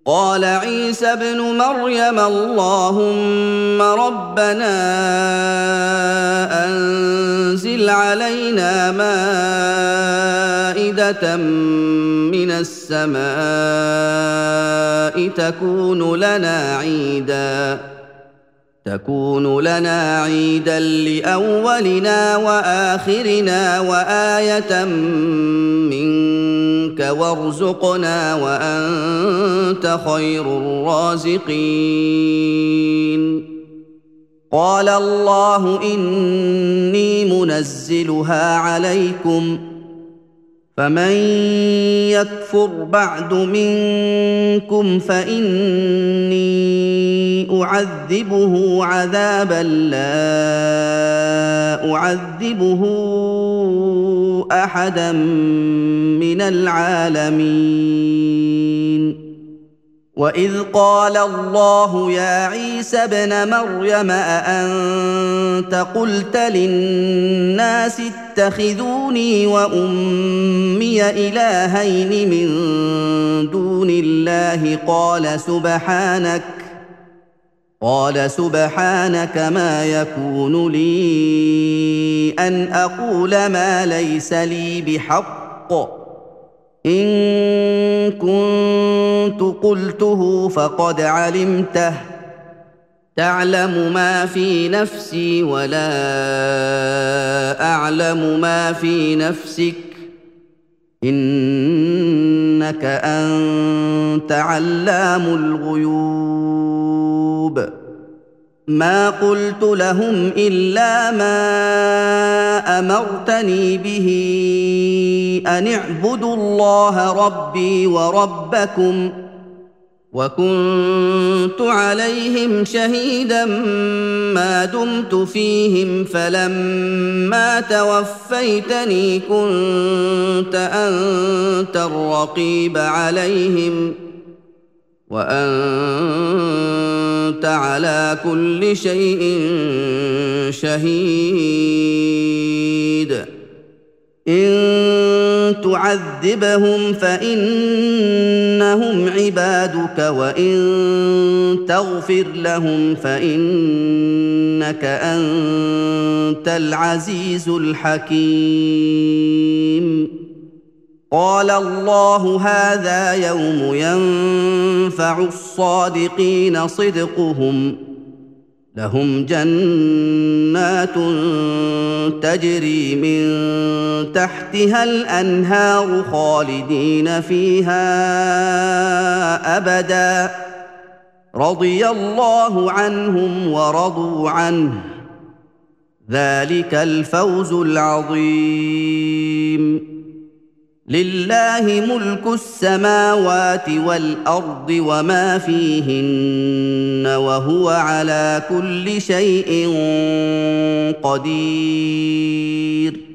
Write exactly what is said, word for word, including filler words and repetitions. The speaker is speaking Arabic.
قال عيسى ابن مريم اللهم ربنا أنزل علينا مائدة من السماء تكون لنا عيداً تكون لنا عيدا لأولنا وآخرنا وآية منك وارزقنا وأنت خير الرازقين قال الله إني منزلها عليكم فمن يكفر بعد منكم فإني أعذبه عذابا لا أعذبه أحدا من العالمين وإذ قال الله يا عيسى ابن مريم أأنت قلت للناس اتخذوني وأمي إلهين من دون الله قال سبحانك قال سبحانك ما يكون لي أن أقول ما ليس لي بحق إن كنت قلته فقد علمته تعلم ما في نفسي ولا أعلم ما في نفسك إنك أنت علام الغيوب ما قلت لهم إلا ما أمرتني به أن اعبدوا الله ربي وربكم وكنت عليهم شهيدا ما دمت فيهم فلما توفيتني كنت أنت الرقيب عليهم وأنت على كل شيء شهيد إن تعذبهم فإنهم عبادك وإن تغفر لهم فإنك أنت العزيز الحكيم قال الله هذا يوم ينفع الصادقين صدقهم لهم جنات تجري من تحتها الأنهار خالدين فيها أبدا رضي الله عنهم ورضوا عنه ذلك الفوز العظيم لله ملك السماوات والأرض وما فيهن وهو على كل شيء قدير